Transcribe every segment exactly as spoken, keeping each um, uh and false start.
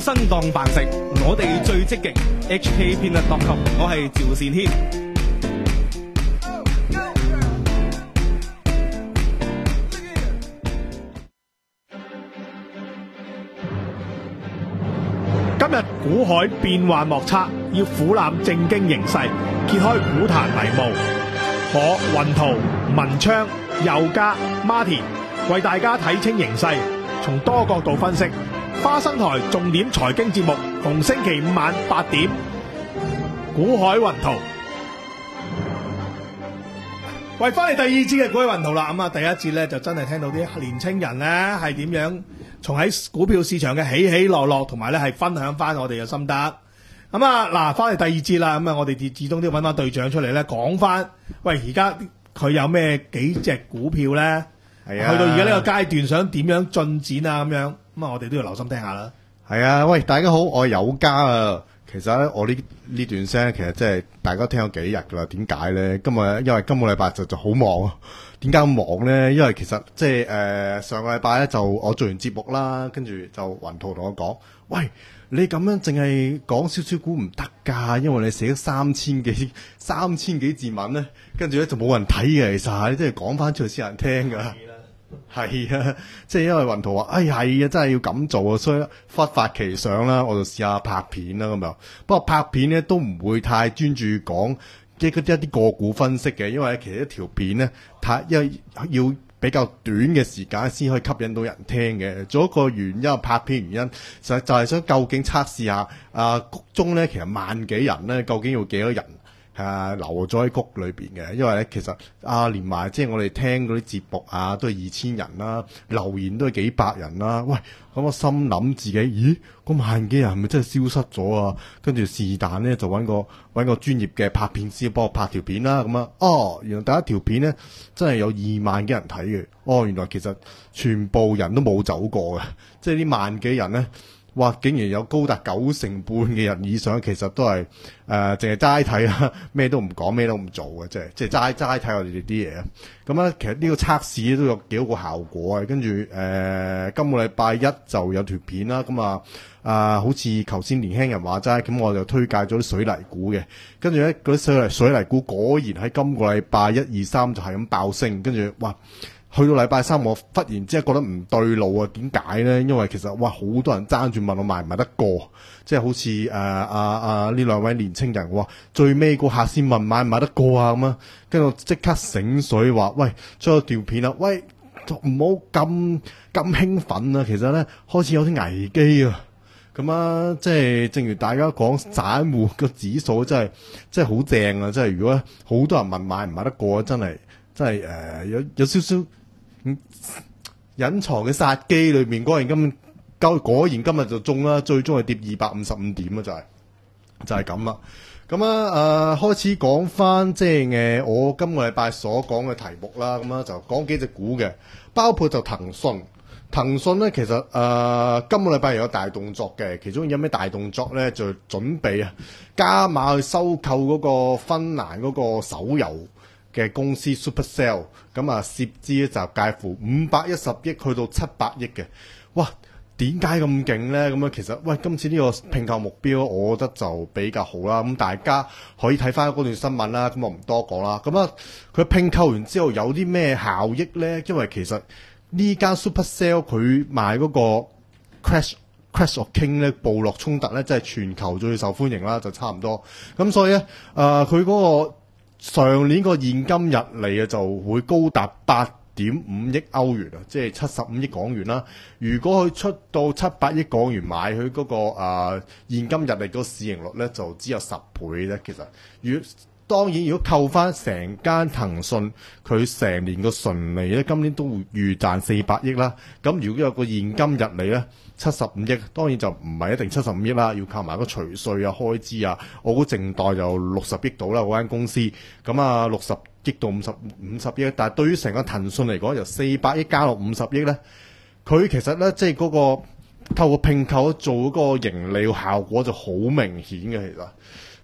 生當飯食，我哋最積極。H K Peanut dot com， 我係趙善軒。 今日股海變幻莫測，要俯瞰正經形勢，揭開股壇迷霧。我雲圖、文昌、佑嘉、Martin 為大家睇清形勢，從多角度分析。花生台重點財經節目，逢星期五晚八點，股海雲圖。喂，翻嚟第二節嘅股海雲圖啦。咁啊，第一節咧就真係聽到啲年青人咧係點樣從喺股票市場嘅起起落落，同埋咧係分享翻我哋嘅心得。咁啊，嗱，翻嚟第二節啦。咁啊，我哋始終都要揾翻隊長出嚟咧，講翻。喂，而家佢有咩幾隻股票咧？係啊，去到而家呢個階段，想點樣進展啊？咁樣咁啊，我哋都要留心聽下啦。 係啊，喂，大家好，我係友嘉啊。其實咧，我呢呢段聲其實即係大家聽咗幾日噶啦。點解咧？今日因為今個禮拜就就好忙啊。點解咁忙咧？因為其實即係誒上個禮拜咧就我做完節目啦，跟住就雲圖同我講，喂，你咁樣淨係講少少股唔得㗎，因為你寫咗三千幾三千幾字文咧，跟住咧就冇人睇嘅。其實你即係講翻出嚟先有人聽㗎。係啊，即係因為雲圖話，哎係啊，真係要咁做啊，所以忽發奇想啦，我就試下拍片啦咁樣。不過拍片咧都唔會太專注講即係一啲個股分析嘅，因為其實一條片咧太因為要比較短嘅時間先可以吸引到人聽嘅。仲有一個原因，拍片原因就就係想究竟測試下啊谷中咧，其實萬幾人咧，究竟要幾多人？啊，留咗喺谷裏邊嘅，因為咧其實啊連埋即係我哋聽嗰啲節目啊，都係二千人啦，留言都係幾百人啦。喂，咁我心諗自己，咦，嗰萬幾人係咪真係消失咗啊？跟住是但咧就揾個揾個專業嘅拍片師幫我拍條片啦。咁啊，哦，原來第一條片咧真係有二萬幾人睇嘅。哦，原來其實全部人都冇走過嘅，即係呢萬幾人咧。哇！竟然有高達九成半嘅人以上，其實都係誒，淨係齋睇啦，咩都唔講，咩都唔做嘅，即係即係齋齋睇我哋哋啲嘢啊！咁咧，其實呢個測試都有幾多個效果啊！跟住誒，今個禮拜一就有條片啦，咁啊啊，好似頭先年輕人話齋，咁我就推介咗啲水泥股嘅，跟住咧嗰啲水泥水泥股果然喺今個禮拜一二三就係咁爆升，跟住哇！去到禮拜三，我忽然之間覺得唔對路啊！點解咧？因為其實哇，好多人爭住問我買唔買得過，即係好似誒啊啊呢兩位年青人話，最尾個客先問買唔買得過啊咁啊，跟住我即刻醒水話，喂，將個條片啊，喂，唔好咁咁興奮啊！其實咧開始有啲危機啊！咁啊，即係正如大家講，散戶個指數真係真係好正啊！即係如果好多人問買唔買得過，真係真係誒、呃、有有少少。嗯，隱藏嘅殺機裏面，果然今果然今日就中啦，最終係跌二百五十五點啊，就係、是、就係咁啦。咁啊，誒開始講翻即係誒我今個禮拜所講嘅題目啦。咁啊就講幾隻股嘅，包括就騰訊。騰訊咧其實誒、呃、今個禮拜有大動作嘅，其中有咩大動作咧？就準備啊加碼去收購嗰個芬蘭嗰個手遊嘅公司 Supercell， 咁啊涉資咧就介乎五百一十億去到七百億嘅，哇！點解咁勁咧？咁啊其實喂，今次呢個併購目標，我覺得就比較好啦。咁大家可以睇翻嗰段新聞啦。咁我唔多講啦。咁啊，佢併購完之後有啲咩效益咧？因為其實呢間 Supercell 佢賣嗰個 Crash Crash of King 咧，部落衝突咧，即係全球最受歡迎啦，就差唔多。咁所以咧，誒佢嗰個上年個現金入嚟啊，就會高達八點五億歐元啊，即係七十五億港元啦。如果佢出到七百億港元買佢嗰、那個誒、呃、現金入嚟個市盈率咧，就只有十倍啫。其實，如當然如果扣翻成間騰訊，佢成年個純利咧，今年都會預賺四百億啦。咁如果有個現金入嚟咧，七十五億，當然就唔係一定七十五億啦，要靠埋個除稅啊、開支啊。我估淨代就六十億到啦，嗰間公司。咁啊，六十億到五十五十億，但係對於成個騰訊嚟講，由四百億加到五十億咧，佢其實咧即係嗰個透過併購做嗰個盈利效果就好明顯嘅，其實。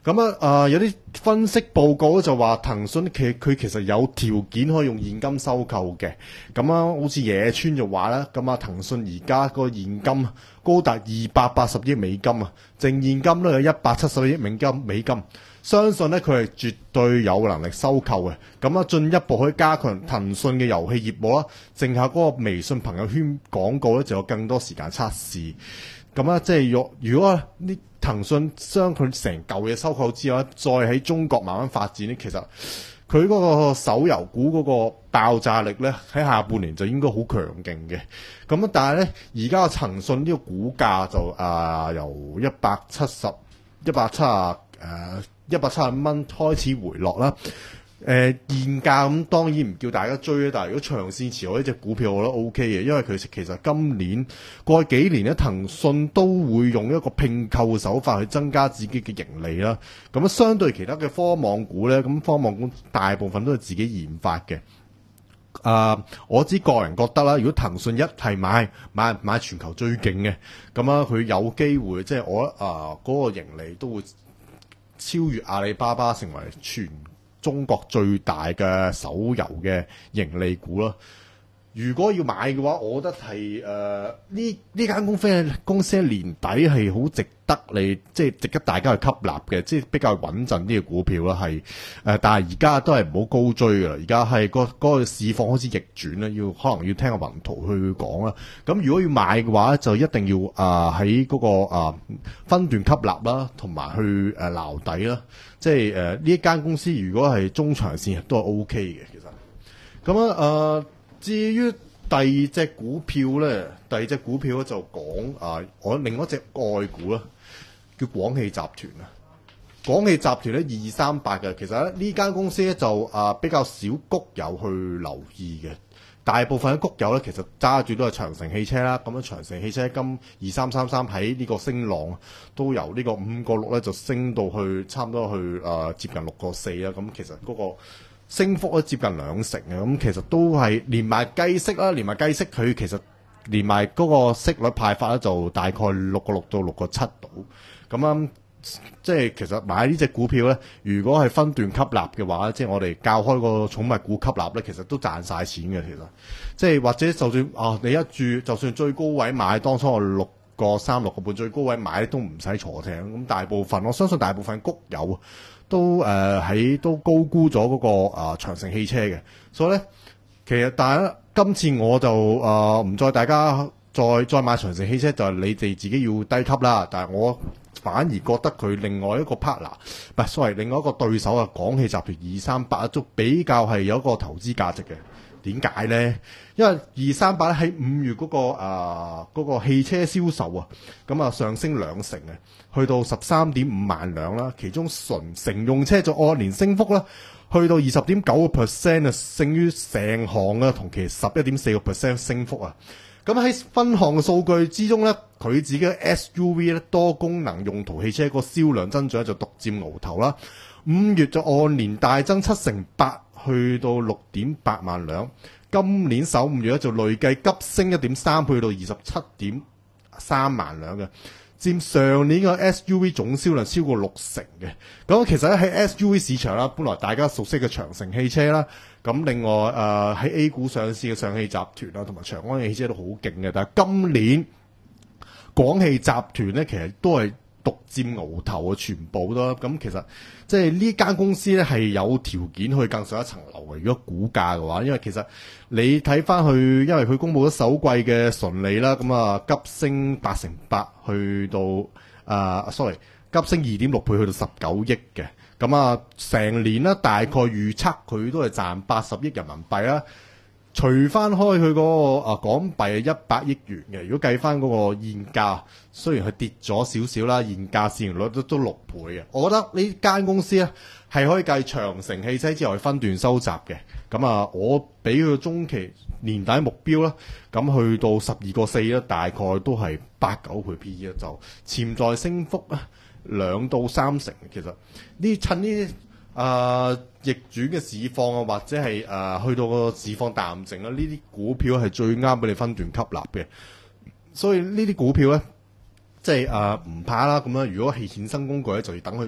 咁啊，啊有啲分析報告就話騰訊其佢其實有條件可以用現金收購嘅。咁啊，好似野村就話啦，咁啊騰訊而家個現金高達二百八十億美金啊，淨現金都有一百七十億美金美金。相信咧佢係絕對有能力收購嘅。咁啊，進一步可以加強騰訊嘅遊戲業務啦，剩下嗰個微信朋友圈廣告咧就有更多時間測試。咁啊，即係若如果呢騰訊將佢成嚿嘢收購之後，再喺中國慢慢發展咧，其實佢嗰個手遊股嗰個爆炸力咧，喺下半年就應該好強勁嘅。咁啊，但係咧而家嘅騰訊呢個股價就啊、呃、由一百七十、一百七啊誒一百七十蚊開始回落啦。誒、呃、現價咁當然唔叫大家追啦，但係如果長線持有呢隻股票，我覺得 O K 嘅，因為佢其實今年過去幾年咧，騰訊都會用一個併購嘅手法去增加自己嘅盈利啦。咁相對其他嘅科網股咧，咁科網股大部分都係自己研發嘅。啊、呃，我只個人覺得啦，如果騰訊一係買買買全球最勁嘅，咁啊佢有機會即係我啊嗰、呃那個盈利都會超越阿里巴巴，成為全中國最大嘅手遊嘅盈利股啦。如果要買嘅話，我覺得係誒呢呢間公司公司年底係好值得你即係值得大家去吸納嘅，即係比較穩陣啲嘅股票啦。係誒、呃，但係而家都係唔好高追㗎啦。而家係個嗰個市況開始逆轉啦，要可能要聽阿雲圖去講啦。咁如果要買嘅話，就一定要啊喺嗰個啊、呃、分段吸納啦，同埋去誒撈底啦。即係誒呢一間公司如果係中長線都係 O K 嘅，其實咁啊誒。呃至於第二隻股票咧，第二隻股票咧就講啊，我另一隻外股啦，叫廣汽集團啊。廣汽集團咧二三八嘅，其實咧呢間公司咧就啊比較少谷友去留意嘅，大部分嘅谷友咧其實揸住都係長城汽車啦。咁樣長城汽車今二三三三喺呢個升浪，都由呢個五個六咧就升到去差唔多去啊接近六個四啦。咁其實嗰、那個升幅都接近兩成嘅，咁其實都係連埋計息啦，連埋計息佢其實連埋嗰個息率派發咧就大概六個六到六個七度，咁樣即係其實買呢隻股票咧，如果係分段吸納嘅話，即係我哋教開個寵物股吸納咧，其實都賺晒錢嘅。其實即係或者就算啊，你一注就算最高位買，當初我六個三六個半最高位買都唔使坐艇，咁大部分我相信大部分谷友都誒喺、呃、都高估咗嗰、那個啊、呃、長城汽車嘅，所以咧其實但係今次我就誒唔、呃、再大家再再買長城汽車，就係、是、你哋自己要低級啦。但係我反而覺得佢另外一個 partner 唔係 sorry 另外一個對手啊，廣汽集團二三八都比較係有一個投資價值嘅。點解咧？因為二三八咧喺五月嗰、那個啊嗰、那個汽車銷售啊，咁啊上升兩成啊，去到十三點五萬輛啦。其中純乘用車就按年升幅啦，去到二十點九個 percent 啊，勝於成行啊同期十一點四個 percent 升幅啊。咁喺分項嘅數據之中咧，佢自己嘅 S U V 咧多功能用途汽車個銷量增長就獨佔鰲頭啦。五月就按年大增七成八。去到六點八萬輛，今年首五月咧就累計急升一點三倍，去到二十七點三萬輛嘅，佔上年嘅 S U V 總銷量超過六成嘅。咁其實咧喺 S U V 市場啦，本來大家熟悉嘅長城汽車啦，咁另外誒喺、呃、A 股上市嘅上汽集團啦，同埋長安汽車都好勁嘅。但係今年廣汽集團咧，其實都係獨佔鰲頭啊，全部都咁。其實即係呢間公司咧係有條件去更上一層樓嘅。如果股價嘅話，因為其實你睇翻去，因為佢公布咗首季嘅純利啦，咁啊急升八成八，去到啊、呃、sorry 急升二點六倍，去到十九億嘅。咁啊成年咧大概預測佢都係賺八十億人民幣啦。除翻開佢嗰個啊港幣係一百億元嘅，如果計翻嗰個現價，雖然佢跌咗少少啦，現價市盈率都都六倍嘅。我覺得呢間公司咧係可以計長城汽車之後分段收集嘅。咁啊，我俾佢中期年底目標啦，咁去到十二個四咧，大概都係八九倍 P E 啦，就潛在升幅啊兩到三成。其實呢趁呢啊逆轉嘅市況啊，或者係誒、呃、去到個市況淡靜啦，呢啲股票係最啱俾你分段吸納嘅。所以呢啲股票咧，即係誒唔怕啦。咁樣如果係衍生工具咧，就要等佢逆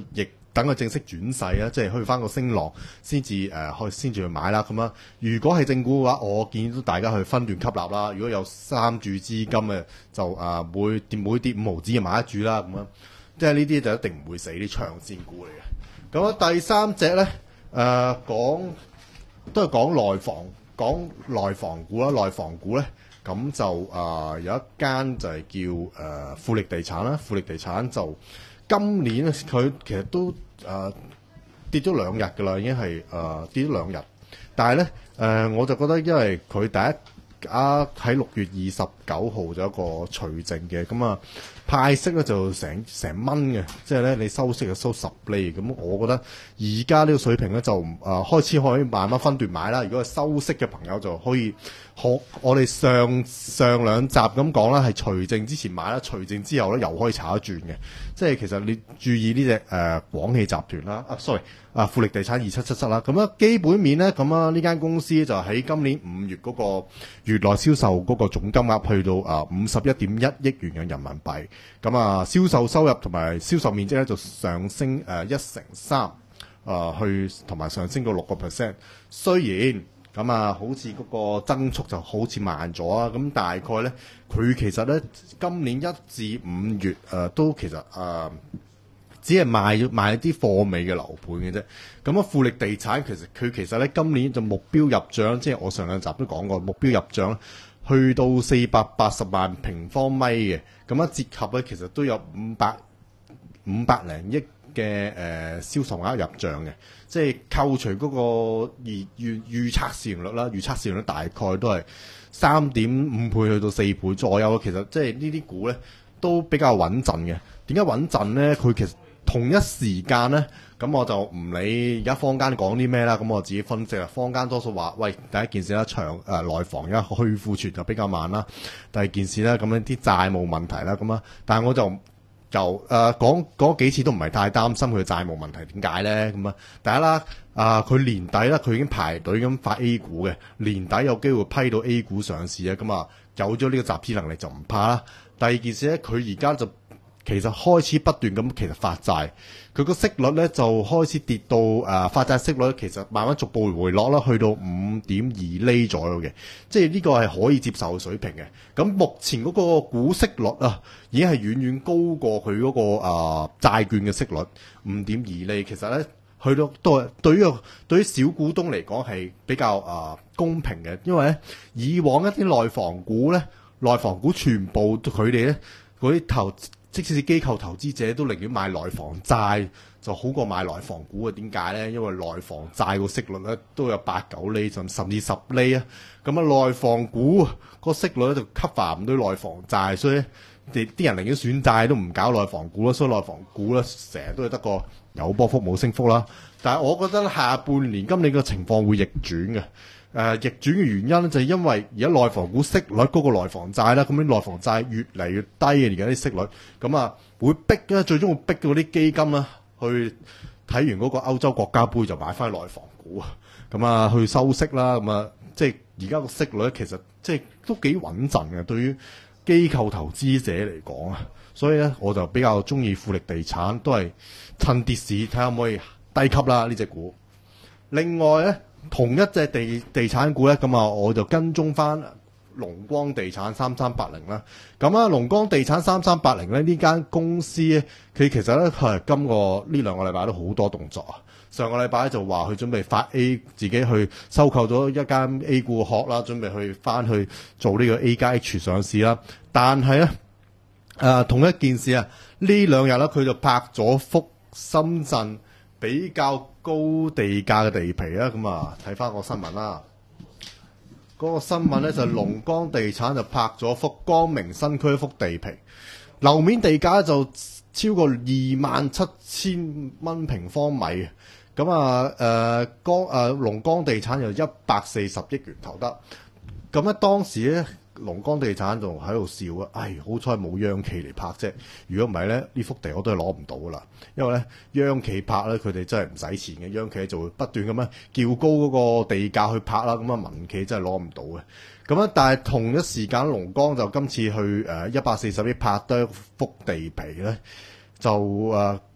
等佢正式轉勢啊，即係去翻個升浪先至誒去先至去買啦。咁啊，如果係正股嘅話，我建議都大家去分段吸納啦。如果有三注資金嘅，就啊、呃、每跌每跌五毫子就買一注啦。咁樣即係呢啲就一定唔會死啲長線股嚟嘅。咁啊，第三隻咧誒講都係講內房，講內房股啦，內房股咧。咁就啊、呃、有一間就係叫誒、呃、富力地產啦，富力地產就今年咧佢其實都誒、呃、跌咗兩日㗎啦，已經係誒、呃、跌咗兩日。但係咧誒我就覺得，因為佢第一啊喺六月二十九號就有一個除淨嘅，咁啊派息咧就成成蚊嘅，即係咧你收息就收十厘。咁我覺得而家呢個水平咧就誒、呃、開始可以慢慢分段買啦。如果係收息嘅朋友就可以。學我哋上上兩集咁講啦，係除淨之前買啦，除淨之後咧又可以炒一轉嘅。即係其實你注意呢隻誒廣汽集團啦，啊 sorry 啊富力地產二七七七啦。咁啊基本面咧，咁啊呢間公司就喺今年五月嗰個月內銷售嗰個總金額去到啊五十一點一億元嘅人民幣。咁啊銷售收入同埋銷售面積咧就上升誒一成三，誒去同埋上升到六個 percent。雖然咁啊，好似嗰個增速就好似慢咗啊！咁大概咧，佢其實咧今年一至五月誒、呃、都其實誒、呃、只係賣賣一啲貨尾嘅樓盤嘅啫。咁啊，富力地產其實佢其實咧今年就目標入帳，即係我上兩集都講過，目標入帳去到四百八十萬平方米嘅。咁啊，折合咧其實都有五百五百零億嘅誒銷售額入帳嘅。即係扣除嗰個預預預測市盈率啦，預測市盈率大概都係三點五倍去到四倍左右。其實即係呢啲股咧都比較穩陣嘅。點解穩陣咧？佢其實同一時間咧，咁我就唔理而家坊間講啲咩啦。咁我自己分析啦。坊間多數話，喂，第一件事咧，長誒、呃、內房而家去庫存就比較慢啦。第二件事咧，咁樣啲債務問題啦，咁啊，但係我就。就誒、呃、講講幾次都唔係太擔心佢嘅債務問題，點解咧？咁啊，第一啦，啊佢年底啦，佢已經排隊咁發 A 股嘅，年底有機會批到 A 股上市啊，咁啊有咗呢個集資能力就唔怕啦。第二件事咧，佢而家就其實開始不斷咁其實發債，佢個息率咧就開始跌到誒、呃、發債息率其實慢慢逐步回落啦，去到五點二厘左右嘅，即係呢個係可以接受嘅水平嘅。咁目前嗰個股息率啊，已經係遠遠高過佢嗰、那個誒、呃、債券嘅息率五點二厘。其實咧去到都係對於對於小股東嚟講係比較誒、呃、公平嘅，因為咧以往一啲內房股咧，內房股全部佢哋咧嗰啲投。即使機構投資者都寧願買內房債就好過買內房股啊？點解咧？因為內房債個息率咧都有八九厘甚甚至十厘啊！咁啊，內房股個息率咧就 cover 唔到內房債，所以啲啲人寧願選債都唔搞內房股啦。所以內房股咧成日都係得個有波幅冇升幅啦。但係我覺得下半年今年個情況會逆轉嘅。誒、呃、逆轉嘅原因咧就係因為而家內房股息率高過內房債啦，咁啲內房債越嚟越低嘅而家啲息率，咁啊會逼咧，最終會逼到啲基金啦去睇完嗰個歐洲國家杯就買翻內房股啊，咁啊去收息啦，咁啊即係而家個息率其實即係都幾穩陣嘅，對於機構投資者嚟講啊，所以咧我就比較中意富力地產，都係趁跌市睇下可唔可以低級啦呢隻股。另外咧。同一隻地地產股咧，咁啊，我就跟蹤翻龍光地產三三八零啦。咁啊，龍光地產三三八零咧呢間公司咧，佢其實咧佢係今個呢兩個禮拜都好多動作啊。上個禮拜就話佢準備發 A， 自己去收購咗一間 A 股殼啦，準備去翻去做呢個 A 加 H 上市啦。但係咧，誒、呃、同一件事啊，呢兩日咧佢就拍咗幅深圳比較高地價嘅地皮啦，咁啊睇翻個新聞啦。嗰、那個新聞咧就係、是、龍光地產就拍咗幅光明新區一幅地皮，樓面地價就超過二萬七千蚊平方米。咁啊誒光誒龍光地產就一百四十億元投得。咁咧當時咧。龍光地產仲喺度笑啊！唉，好彩冇央企嚟拍啫。如果唔係咧，呢幅地我都係攞唔到噶啦。因為咧，央企拍咧，佢哋真係唔使錢嘅。央企就會不斷咁樣叫高嗰個地價去拍啦。咁啊，民企真係攞唔到嘅。咁啊，但係同一時間，龍光就今次去誒一百四十億拍得一幅地皮咧，就誒、呃、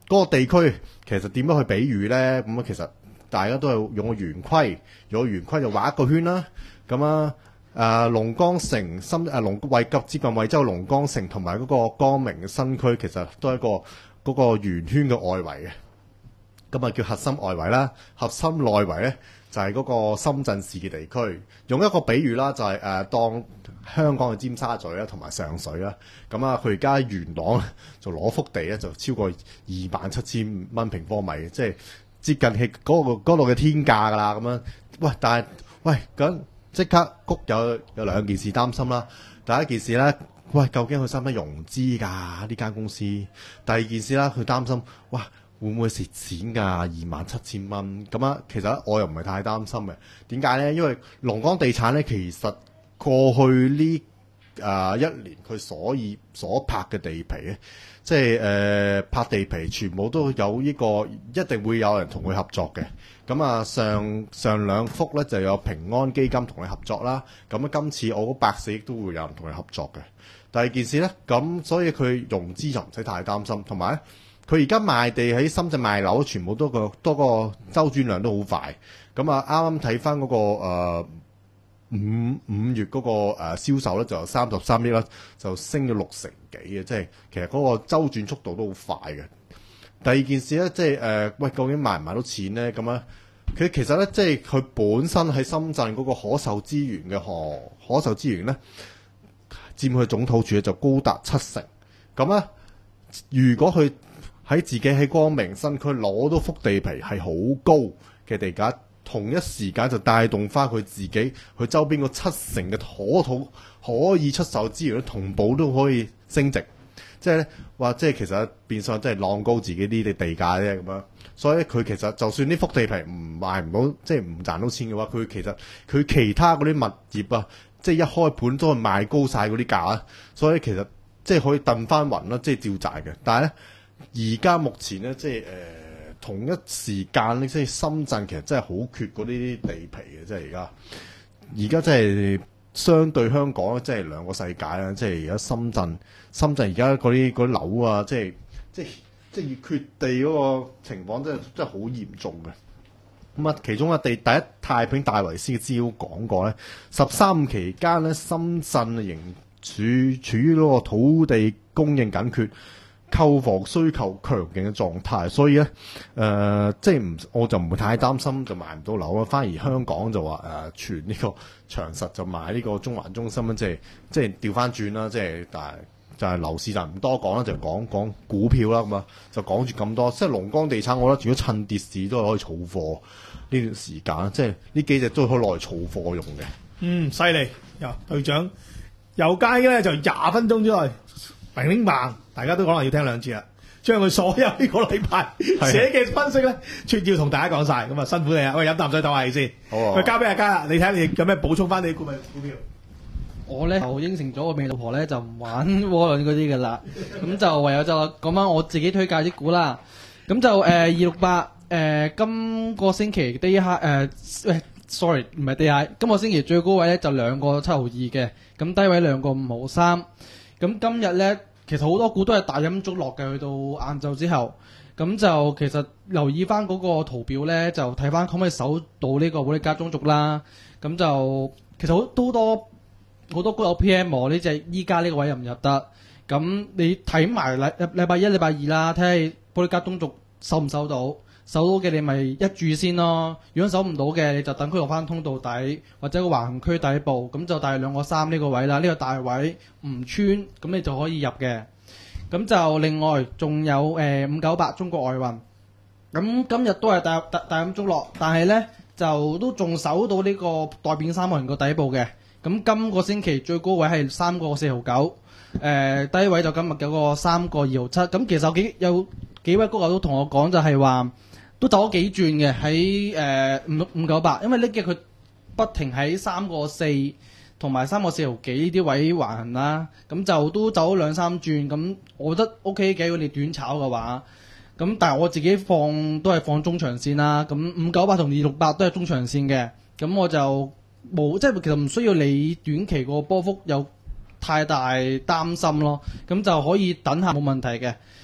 嗰個地區其實點樣去比喻咧？咁啊，其實大家都係用個圓規，用個圓規就畫一個圈啦。咁啊，誒龍崗城深誒龍惠及接近惠州龍崗城同埋嗰個光明嘅新區，其實都係一個嗰、嗰個圓圈嘅外圍嘅。咁啊叫核心外圍啦，核心內圍咧就係、係、嗰個深圳市嘅地區。用一個比喻啦，就係、係、誒、呃、當香港嘅尖沙咀啦，同埋上水啦。咁啊，佢而家元朗就攞幅地咧，就超過二萬七千蚊平方米，即係接近係嗰度嘅天價㗎啦。咁樣，喂，但係喂咁即刻谷有有兩件事擔心啦。第一件事咧，喂，究竟佢使唔使融資㗎？呢間公司。第二件事啦，佢擔心，哇！會唔會蝕錢㗎？二萬七千蚊咁啊，其實我又唔係太擔心嘅。點解咧？因為龍崗地產咧，其實過去呢啊、呃、一年佢所以所拍嘅地皮咧，即係誒、呃、拍地皮，全部都有呢、這個一定會有人同佢合作嘅。咁啊，上上兩幅咧就有平安基金同佢合作啦。咁啊，今次我嗰百四億都會有人同佢合作嘅。第二件事咧，咁所以佢融資就唔使太擔心，同埋咧。佢而家賣地喺深圳賣樓，全部都個多個周轉量都好快。咁啊，啱啱睇翻嗰個誒、呃、五五月嗰、那個誒、呃、銷售咧，就有三十三億啦，就升咗六成幾嘅，即係其實嗰個周轉速度都好快嘅。第二件事咧，即係誒、呃、喂，究竟賣唔賣到錢咧？咁啊，佢其實咧，即係佢本身喺深圳嗰個可售資源嘅可可售資源咧，佔佢總土儲就高達七成。咁啊，如果佢喺自己喺光明新區攞到幅地皮係好高嘅地價，同一時間就帶動翻佢自己佢周邊個七成嘅可土可以出售資源，同步都可以升值。即係咧話，即係其實變相即係浪高自己呢啲地價啫咁樣。所以佢其實就算呢幅地皮唔賣唔到，即係唔賺到錢嘅話，佢其實佢其他嗰啲物業啊，即係一開盤都係賣高晒嗰啲價啊。所以其實即係可以掟翻雲啦，即係照賺嘅。但係咧。而家目前咧，即係誒、呃、同一時間咧，即係深圳其實真係好缺嗰啲地皮嘅，即係而家。而家即係相對香港咧，即係兩個世界啦。即係而家深圳，深圳而家嗰啲嗰啲樓啊，即係即係即係缺地嗰個情況，真係真係好嚴重嘅。咁啊，其中一地第一太平戴維斯嘅資料講過咧，十三五期間咧，深圳仍處處於嗰個土地供應緊缺。購房需求強勁嘅狀態，所以咧，誒、呃，即係唔，我就唔會太擔心就買唔到樓啦。反而香港就話誒，全呢個長實就買呢個中環中心啦，即係即係調翻轉啦，即係但係就係樓市就唔多講啦，就講講股票啦咁啊，就講住咁多。即係龍崗地產，我覺得如果趁跌市都係可以儲貨呢段時間，即係呢幾隻都可以攞嚟儲貨用嘅。嗯， 犀利，呀隊長遊街咧就廿分鐘之內。明明白，大家都可能要聽兩次啦。將佢所有呢個禮拜寫嘅分析咧，全要同大家講晒。咁啊，辛苦你啊！喂，飲啖水唞下氣先。好啊。喂，交俾阿嘉啦，你睇下你有咩補充翻你股票股票？ 我咧就應承咗我未老婆咧就唔玩窩輪嗰啲嘅啦。咁就唯有就講翻我自己推介啲股啦。咁就誒二六八誒今個星期低下誒喂 sorry 唔係低下，今個星期最高位咧就兩個七毫二嘅，咁低位兩個五毫三。咁今日咧，其實好多股都係大陰燭落嘅，去到晏晝之後，咁就其實留意翻嗰個圖表咧，就睇翻可唔可以守到呢個保利加中軸啦。咁就其實好都多好多股有 P M 呢隻依家呢個位入唔入得？咁你睇埋禮禮拜一、禮拜二啦，睇下保利加中軸守唔守到？守到嘅你咪一注先咯，如果守唔到嘅你就等佢落翻通道底或者個橫行區底部，咁就大約兩個三呢個位啦，呢、這個大位唔穿，咁你就可以入嘅。咁就另外仲有誒五九八中國外運，咁今日都係大大大咁中落，但係呢就都仲守到呢個待變三角形個底部嘅。咁今個星期最高位係三個四毫九，誒低位就今日有個三個二毫七。咁其實有幾有幾位高友都同我講就係話。都走咗幾轉嘅喺誒五五九八，因為呢幾日佢不停喺三個四同埋三個四毫幾呢啲位橫行啦，咁就都走咗兩三轉，咁我覺得 O K 嘅，如果你短炒嘅話，咁但係我自己放都係放中長線啦，咁五九八同二六八都係中長線嘅，咁我就冇即係其實唔需要你短期個波幅有太大擔心咯，咁就可以等下冇問題嘅。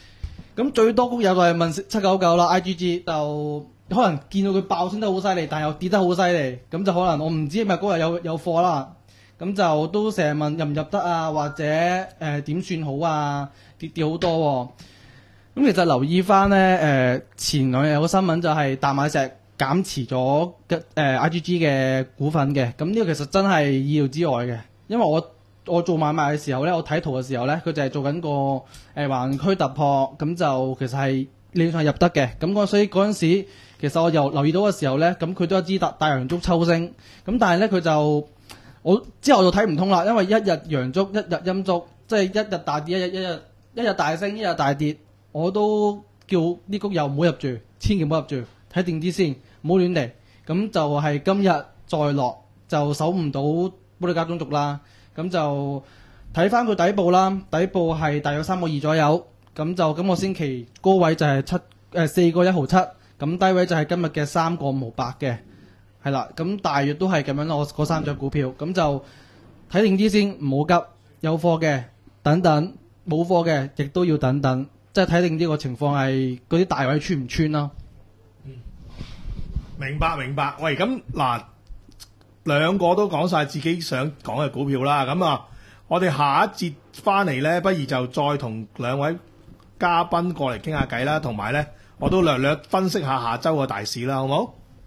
咁最多谷友就係問七九九啦，I G G 就可能見到佢爆升得好犀利，但又跌得好犀利，咁就可能我唔知係咪嗰日有有貨啦，咁就都成日問入唔入得啊，或者誒點算好啊，跌跌好多喎、哦。咁其實留意翻咧，誒、呃、前兩日有個新聞就係大馬石減持咗嘅誒 I G G 嘅股份嘅，咁呢個其實真係意料之外嘅，因為我我做買賣嘅時候咧，我睇圖嘅時候咧，佢就係做緊個誒橫區突破，咁就其實係理論上入得嘅，咁我所以嗰陣時其實我又留意到嘅時候咧，咁佢都一支大大陽燭抽升，咁但係咧佢就我之後就睇唔通啦，因為一日陽燭一日陰燭，即係一日大跌一日一日一日大升一日大跌。我都叫啲谷友唔好入住，千祈唔好入住，睇定啲先，唔好亂嚟。咁就係今日再落，就守唔到保利加中軸啦。咁就睇翻佢底部啦，底部係大約三個二左右。咁就今個星期高位就係七誒四個一毫七，咁低位就係今日嘅三個五毫八嘅，係啦。咁大約都係咁樣咯。我嗰三隻股票，咁就睇定啲先，唔好急。有貨嘅等等，冇貨嘅亦都要等等。即係睇定呢個情況係嗰啲大位穿唔穿咯。 嗯，明白明白。喂，咁嗱，兩個都講晒自己想講嘅股票啦。咁啊，我哋下一節翻嚟咧，不如就再同兩位嘉賓過嚟傾下偈啦，同埋咧，我都略略分析下下週嘅大市啦，好冇？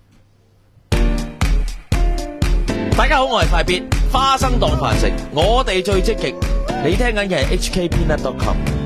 大家好，我係快必花生當飯食，我哋最積極。你聽緊嘅係 H K Peanut dot com。